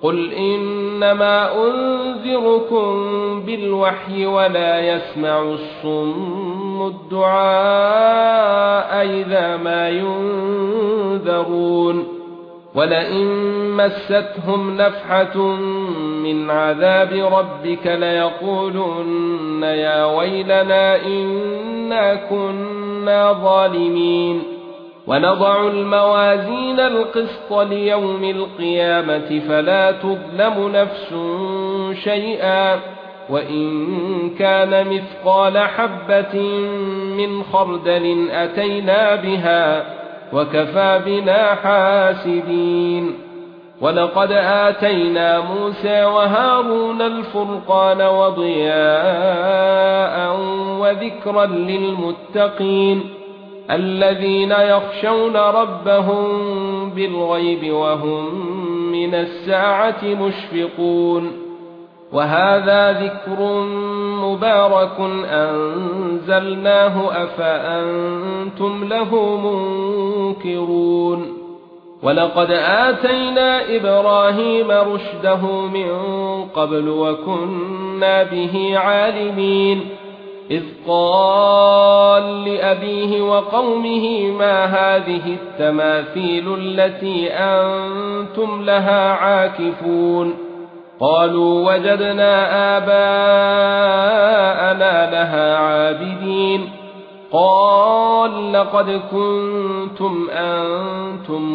قل إنما أنذركم بالوحي ولا يسمع الصم الدعاء إذا ما ينذرون ولئن مستهم نفحة من عذاب ربك ليقولن يا ويلنا إنا كنا ظالمين ونضع الموازين القسط ليوم القيامة فلا تظلم نفس شيئا وإن كان مثقال حبة من خردل أتينا بها وكفى بنا حاسبين ولقد آتينا موسى وهارون الفرقان وضياء وذكرا للمتقين الذين يخشون ربهم بالغيب وهم من الساعة مشفقون وهذا ذكر مبارك أنزلناه أفأنتم له منكرون ولقد آتينا إبراهيم رشده من قبل وكنا به عالمين إذ قال لأبيه وقومه ما هذه التماثيل التي أنتم لها عاكفون قالوا وجدنا آباءنا لها عابدين قال لقد كنتم أنتم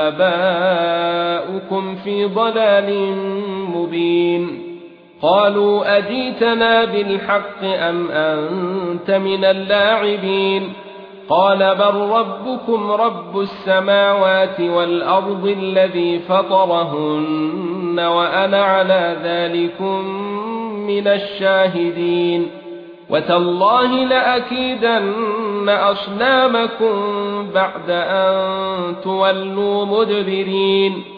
وآباؤكم في ضلال مبين قالوا أجيتنا بالحق أم أنت من اللاعبين قال بل ربكم رب السماوات والأرض الذي فطرهن وأنا على ذلكم من الشاهدين وتالله لأكيدن أصنامكم بعد أن تولوا مدبرين